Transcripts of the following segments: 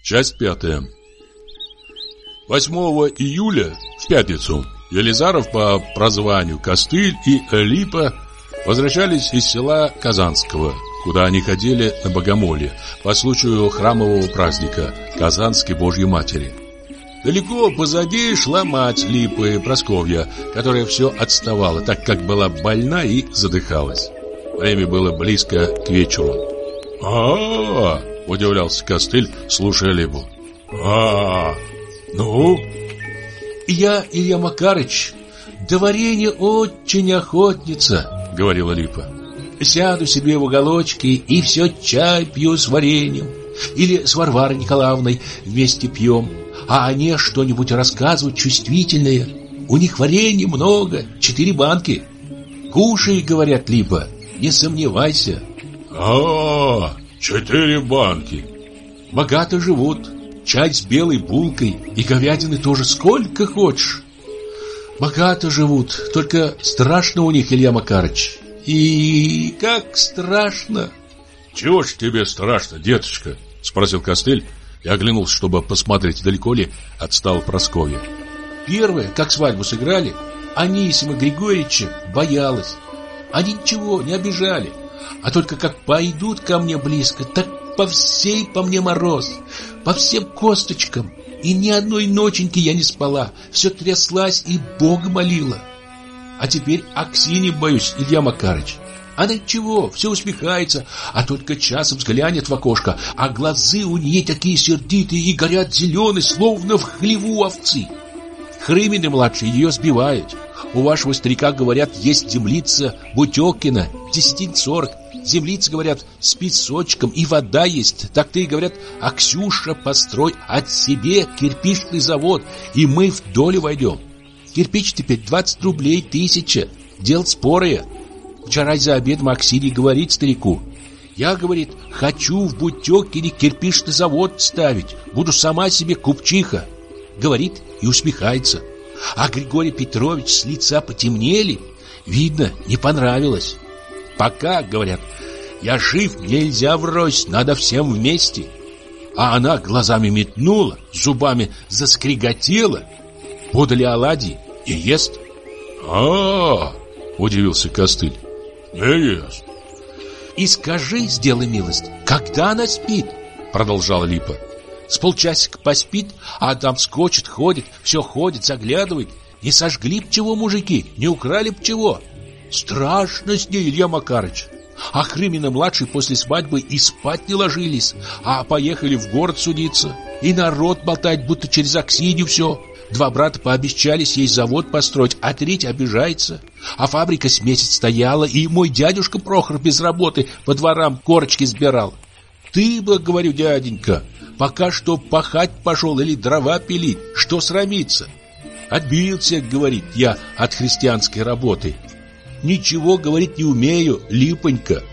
Часть 5. 8 июля, в пятницу, Елизаров по прозванию Костыль и Липа возвращались из села Казанского, куда они ходили на богомолье по случаю храмового праздника Казанской Божьей Матери. Далеко позади шла мать Липы, Просковья, которая все отставала, так как была больна и задыхалась. Время было близко к вечеру. Удивлялся Костыль, слушая Липу. Ну? Я, Илья Макарыч, до варенья очень охотница, говорила Липа. Сяду себе в уголочке и все чай пью с вареньем. Или с Варварой Николаевной вместе пьем. А они что-нибудь рассказывают чувствительное. У них варенья много, 4 банки. Кушай, говорят, Липа, не сомневайся. 4 банки. Богато живут. Чай с белой булкой и говядины тоже сколько хочешь. Богато живут, только страшно у них, Илья Макарыч. И как страшно. Чего ж тебе страшно, деточка? Спросил Костыль и оглянулся, чтобы посмотреть, далеко ли отстала Прасковья. Первое, как свадьбу сыграли, Анисима Григорьевича боялась. Они ничего не обижали. А только как пойдут ко мне близко, так по всей по мне мороз, по всем косточкам. И ни одной ноченьки я не спала, все тряслась и Бога молила. А теперь Аксиньи боюсь, Илья Макарыч. Она ничего, все усмехается, а только часом взглянет в окошко, а глазы у нее такие сердитые и горят зеленые, словно в хлеву овцы. Хрымины-младший ее сбивает. У вашего старика, говорят, есть землица Бутёкина, 10-40. Землица, говорят, с песочком, и вода есть. Так ты, говорят, Аксюша, построй от себе кирпичный завод, и мы в долю войдем. Кирпич теперь 20 рублей 1000. Дело спорое. Вчера за обедом Аксинья говорит старику: я, говорит, хочу в Бутёкине кирпичный завод ставить. Буду сама себе купчиха. Говорит и усмехается. А Григорий Петрович с лица потемнели. Видно, не понравилось. Пока, говорят, я жив, нельзя врозь, надо всем вместе. А она глазами метнула, зубами заскриготела. Подали оладьи и ест. Удивился Костыль. Не ест. И скажи, сделай милость, когда она спит? Продолжала Липа. С полчасика поспит, а там скочит, ходит, все ходит, заглядывает. Не сожгли б чего мужики, не украли б чего. Страшно с ней, Илья Макарыч. А Хрымина-младший после свадьбы и спать не ложились, а поехали в город судиться. И народ болтает, будто через Аксинью все. 2 брата пообещались ей завод построить, а 3 обижается. А фабрика с месяц стояла, и мой дядюшка Прохор без работы по дворам корочки сбирал. Ты бы, говорю, дяденька, пока что пахать пошел или дрова пилить, что срамиться? Отбился, говорит, я от христианской работы. Ничего, говорит, не умею, Липонька.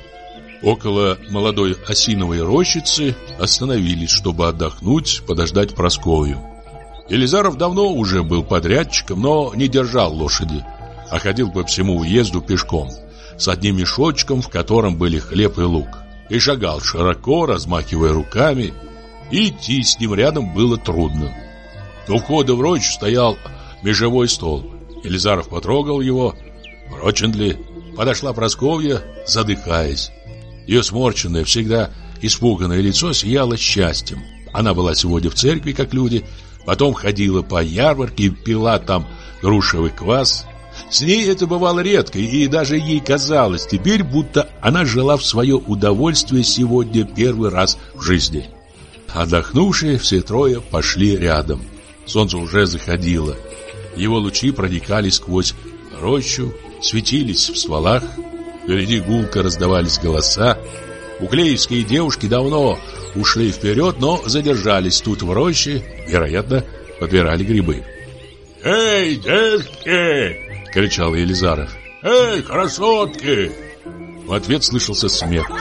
Около молодой осиновой рощицы остановились, чтобы отдохнуть, подождать Прасковью. Елизаров давно уже был подрядчиком, но не держал лошади, а ходил по всему уезду пешком, с одним мешочком, в котором были хлеб и лук, и шагал широко, размахивая руками, и идти с ним рядом было трудно. У входа в рощу стоял межевой стол. Елизаров потрогал его. Прочен ли? Подошла Прасковья, задыхаясь. Ее сморщенное, всегда испуганное лицо сияло счастьем. Она была сегодня в церкви, как люди, потом ходила по ярмарке и пила там грушевый квас. С ней это бывало редко, и даже ей казалось теперь, будто она жила в свое удовольствие сегодня первый раз в жизни. Отдохнувшие, все трое пошли рядом. Солнце уже заходило. Его лучи проникали сквозь рощу, светились в стволах. Впереди гулко раздавались голоса. Уклеевские девушки давно ушли вперед, но задержались тут в роще, вероятно, подбирали грибы. «Эй, девки!» — кричал Елизаров. «Эй, красотки!» В ответ слышался смех.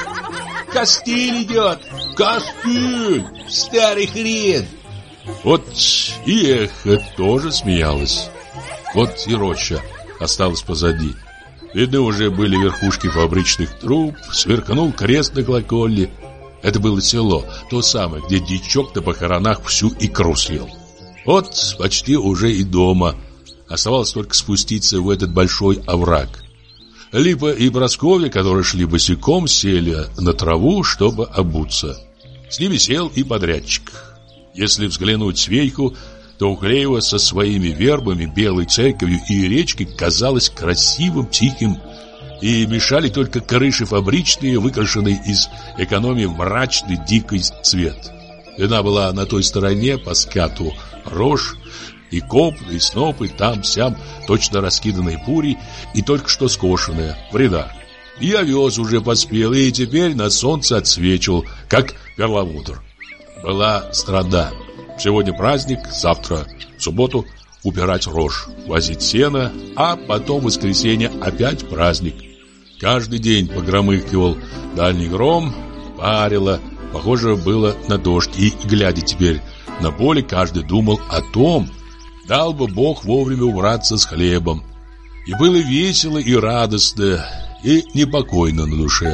«Костыль идет! Костыль! Старый хрен!» Вот и эхо тоже смеялось. Вот и роща осталась позади. Видны уже были верхушки фабричных труб, сверкнул крест на колокольне. Это было село, то самое, где дичок на похоронах всю икру съел. Вот почти уже и дома. Оставалось только спуститься в этот большой овраг. Липа и Прасковья, которые шли босиком, сели на траву, чтобы обуться. С ними сел и подрядчик. Если взглянуть сверху, то Уклеево со своими вербами, белой церковью и речкой казалось красивым, тихим, и мешали только крыши фабричные, выкрашенные из экономии в мрачный дикий цвет. Видна была на той стороне по скату рожь, и копны, и снопы, там-сям, точно раскиданные пури, и только что скошенные, в рядах. И овес уже поспел, и теперь на солнце отсвечивал, как перламутр. Была страда. Сегодня праздник, завтра, в субботу, убирать рожь, возить сено, а потом в воскресенье опять праздник. Каждый день погромыхивал дальний гром, парило, похоже было на дождь, и, глядя теперь на поле, каждый думал о том, дал бы Бог вовремя убраться с хлебом. И было весело и радостно, и непокойно на душе.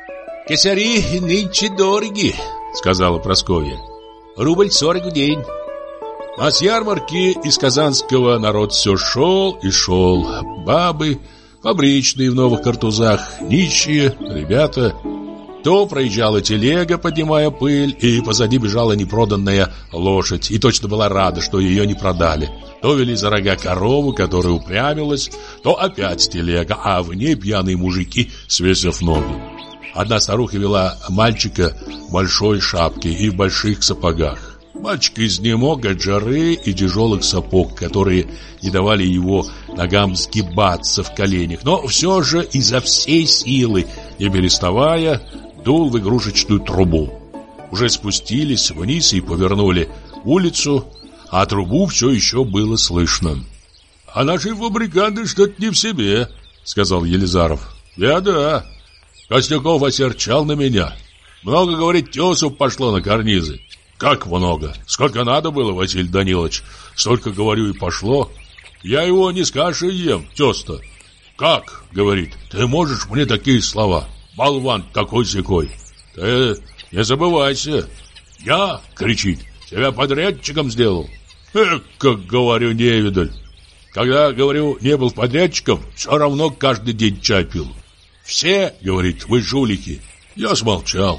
«Косари нынче дороги», — сказала Прасковья. «Рубль 40 в день». А с ярмарки из казанского народ все шел и шел. Бабы, фабричные в новых картузах, нищие, ребята. То проезжала телега, поднимая пыль, и позади бежала непроданная лошадь, и точно была рада, что ее не продали. То вели за рога корову, которая упрямилась, то опять телега, а в ней пьяные мужики, свесив ноги. Одна старуха вела мальчика в большой шапке и в больших сапогах. Мальчик изнемог от жары и тяжелых сапог, которые не давали его ногам сгибаться в коленях, но все же изо всей силы, не переставая, дул в игрушечную трубу. Уже спустились вниз и повернули улицу, а трубу все еще было слышно. «А наши фабриканты что-то не в себе», — сказал Елизаров. «Да. Костюков осерчал на меня. Много, говорит, тесов пошло на карнизы». «Как много? Сколько надо было, Василий Данилович? Столько, говорю, и пошло. Я его не с кашей ем, тес-то». «Как?» — говорит. «Ты можешь мне такие слова? Болван такой-сякой. Ты не забывайся». «Я?» — кричит. «Тебя подрядчиком сделал». Как, говорю, невидаль. Когда, говорю, не был подрядчиком, все равно каждый день чай пил. «Все, — говорит, — вы жулики». Я смолчал.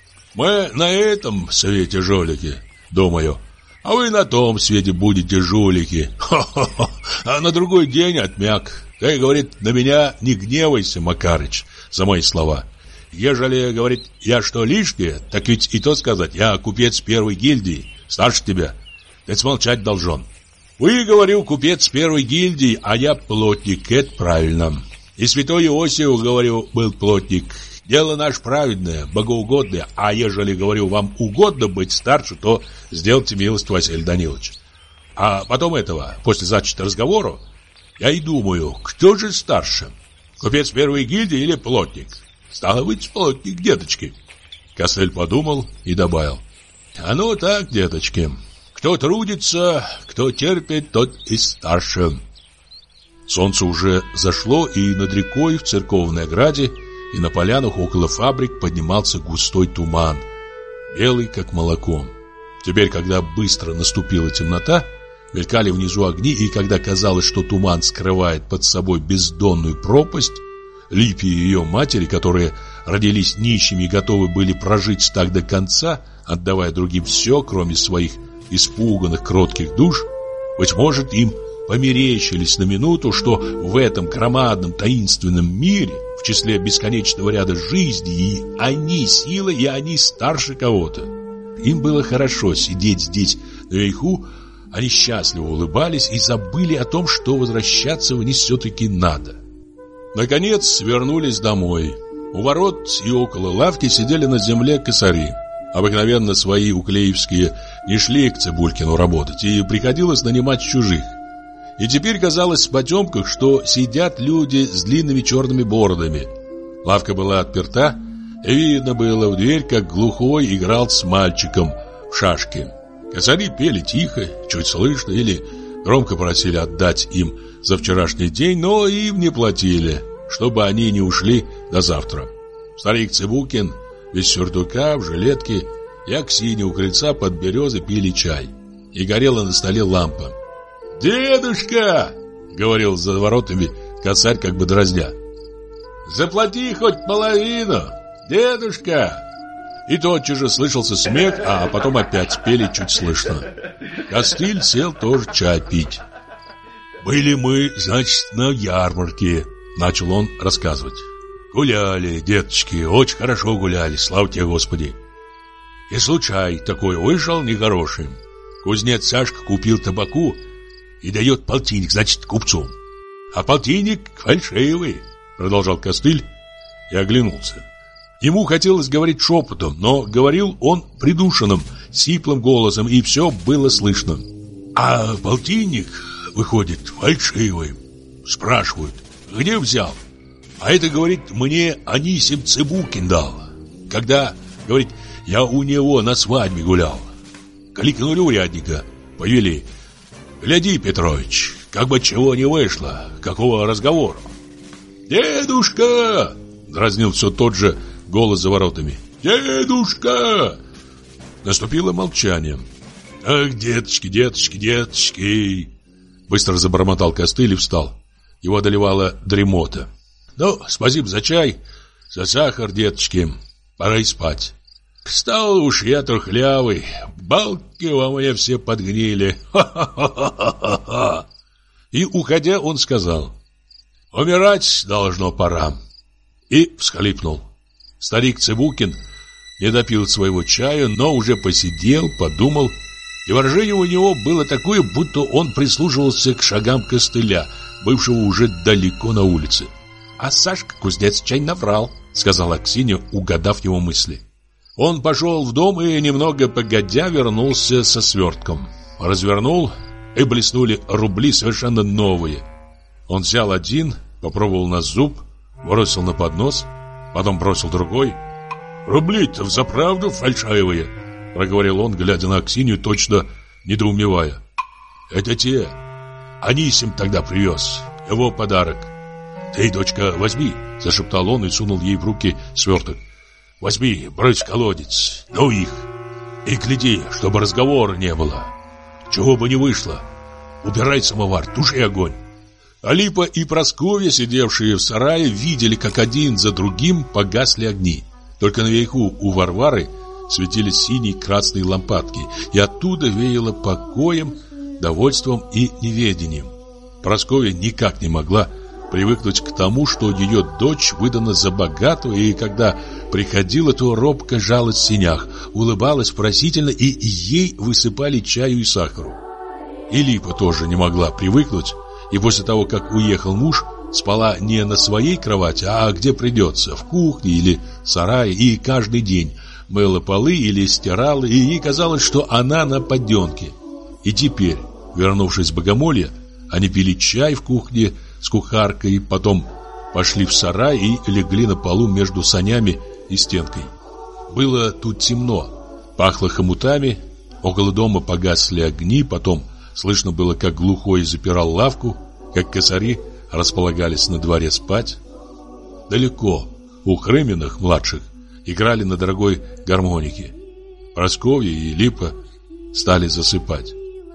Мы на этом свете жулики, думаю, а вы на том свете будете жулики. Хо-хо-хо. А на другой день отмяк. Ты, говорит, на меня не гневайся, Макарыч, за мои слова. Ежели, говорит, я что лишнее, так ведь и то сказать, я купец первой гильдии, старше тебя. Ты смолчать должен. Вы, говорю, купец первой гильдии, а я плотник, это правильно. И святой Иосиф, говорю, был плотник. Дело наше праведное, богоугодное, а ежели, говорю, вам угодно быть старше, то сделайте милость, Василий Данилович. А потом этого, после зачета разговору, я и думаю, кто же старше, купец первой гильдии или плотник? Стало быть, плотник, деточки. Костыль подумал и добавил: а ну так, деточки, кто трудится, кто терпит, тот и старше. Солнце уже зашло, и над рекой в церковной ограде и на полянах около фабрик поднимался густой туман, белый как молоко. Теперь, когда быстро наступила темнота, мелькали внизу огни, и когда казалось, что туман скрывает под собой бездонную пропасть, Липе и ее матери, которые родились нищими и готовы были прожить так до конца, отдавая другим все, кроме своих испуганных, кротких душ, быть может, им померещились на минуту, что в этом громадном таинственном мире, в числе бесконечного ряда жизней, и они сила, и они старше кого-то. Им было хорошо сидеть здесь наверху, они счастливо улыбались и забыли о том, что возвращаться вниз все-таки надо. Наконец вернулись домой. У ворот и около лавки сидели на земле косари. Обыкновенно свои уклеевские не шли к Цыбулькину работать, и приходилось нанимать чужих. И теперь казалось в потемках, что сидят люди с длинными черными бородами. Лавка была отперта, и видно было в дверь, как глухой играл с мальчиком в шашки. Косари пели тихо, чуть слышно, или громко просили отдать им за вчерашний день, но им не платили, чтобы они не ушли до завтра. Старик Цыбулкин без сюртука, в жилетке, и Аксинья у крыльца под березой пили чай. И горела на столе лампа. «Дедушка!» — говорил за воротами косарь, как бы дразня. «Заплати хоть половину, дедушка!» И тотчас же слышался смех, а потом опять пели чуть слышно. Костыль сел тоже чай пить. «Были мы, значит, на ярмарке», — начал он рассказывать. «Гуляли, деточки, очень хорошо гуляли, слава тебе, Господи. И случай такой вышел нехороший. Кузнец Сашка купил табаку и дает полтинник, значит, купцу. А полтинник фальшивый», — продолжал Костыль и оглянулся. Ему хотелось говорить шепотом, но говорил он придушенным, сиплым голосом, и все было слышно. «А полтинник, выходит, фальшивый. Спрашивают, где взял? А это, говорит, мне Анисим Цыбукин дал. Когда, говорит, я у него на свадьбе гулял. Кликнули урядника, повели. Гляди, Петрович, как бы чего не вышло, какого разговора». «Дедушка!» — дразнил все тот же голос за воротами. «Дедушка!» Наступило молчание. «Ах, деточки, деточки, деточки!» Быстро забормотал Костыль и встал. Его одолевала дремота. «Ну, спасибо за чай, за сахар, деточки. Пора и спать. Стал уж я трухлявый, балки во мне все подгнили. Ха-ха-ха-ха-ха!» И, уходя, он сказал: «Умирать должно пора». И всхлипнул. Старик Цыбукин не допил своего чая, но уже посидел, подумал, и выражение у него было такое, будто он прислушивался к шагам Костыля, бывшего уже далеко на улице. «А Сашка кузнец чай наврал», — сказала Аксинья, угадав его мысли. Он пошел в дом и, немного погодя, вернулся со свертком. Развернул, и блеснули рубли совершенно новые. Он взял один, попробовал на зуб, бросил на поднос, потом бросил другой. «Рубли-то взаправду фальшивые», — проговорил он, глядя на Аксинью, точно недоумевая. «Это те. Анисим тогда привез. Его подарок. Ты, дочка, возьми», — зашептал он и сунул ей в руки сверток. «Возьми, брось в колодец. Ну их. И гляди, чтобы разговора не было. Чего бы не вышло. Убирай самовар, туши огонь». Алипа и Прасковья, сидевшие в сарае, видели, как один за другим погасли огни. Только наверху у Варвары светились синие и красные лампадки, и оттуда веяло покоем, довольством и неведением. Прасковья никак не могла привыкнуть к тому, что ее дочь выдана за богатую, и когда приходила, то робко жалась в сенях, улыбалась просительно, и ей высыпали чаю и сахару. И Липа тоже не могла привыкнуть, и после того, как уехал муж, спала не на своей кровати, а где придется, в кухне или сарае, и каждый день мыла полы или стирала, и ей казалось, что она на поденке. И теперь, вернувшись в Богомолье, они пили чай в кухне с кухаркой, потом пошли в сарай и легли на полу между санями и стенкой. Было тут темно, пахло хомутами, около дома погасли огни, потом слышно было, как глухой запирал лавку, как косари располагались на дворе спать. Далеко, у Хрыминых младших, играли на дорогой гармонике. Прасковья и Липа стали засыпать.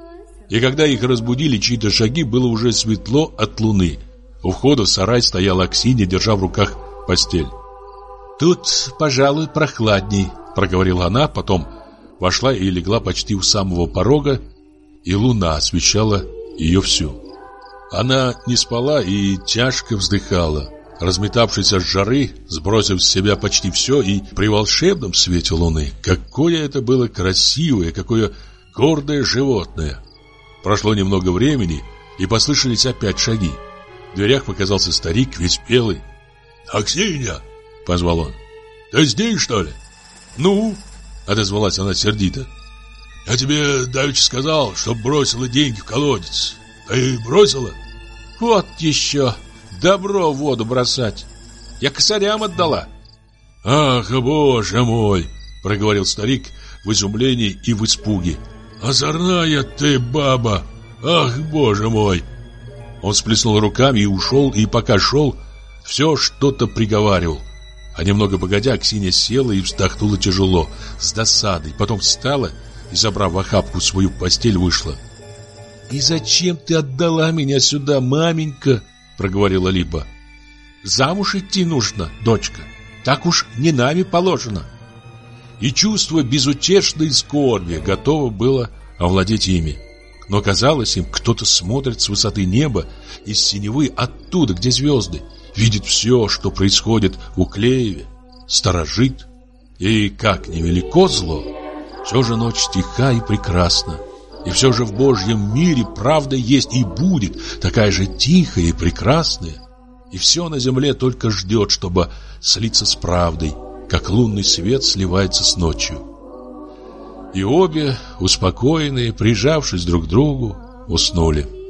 И когда их разбудили чьи-то шаги, было уже светло от луны. У входа в сарай стояла Аксинья, держа в руках постель. «Тут, пожалуй, прохладней», — проговорила она, потом вошла и легла почти у самого порога, и луна освещала ее всю. Она не спала и тяжко вздыхала, разметавшись от жары, сбросив с себя почти все, и при волшебном свете луны, какое это было красивое, какое гордое животное. Прошло немного времени, и послышались опять шаги. В дверях показался старик, весь белый. «Аксинья!» — позвал он. «Ты здесь, что ли?» «Ну?» — отозвалась она сердито. «Я тебе давеча сказал, чтоб бросила деньги в колодец. Ты бросила?» «Вот еще! Добро в воду бросать! Я косарям отдала!» «Ах, боже мой!» — проговорил старик в изумлении и в испуге. «Озорная ты баба! Ах, боже мой!» Он сплеснул руками и ушел, и пока шел, все что-то приговаривал. А немного погодя, Аксинья села и вздохнула тяжело, с досадой. Потом встала и, забрав в охапку свою постель, вышла. «И зачем ты отдала меня сюда, маменька?» — проговорила Липа. «Замуж идти нужно, дочка. Так уж не нами положено». И чувство безутешной скорби готово было овладеть ими. Но казалось им, кто-то смотрит с высоты неба, из синевы, оттуда, где звезды, видит все, что происходит в Уклееве, сторожит. И как невелико зло, все же ночь тиха и прекрасна. И все же в Божьем мире правда есть и будет такая же тихая и прекрасная. И все на земле только ждет, чтобы слиться с правдой, как лунный свет сливается с ночью. И обе, успокоенные, прижавшись друг к другу, уснули.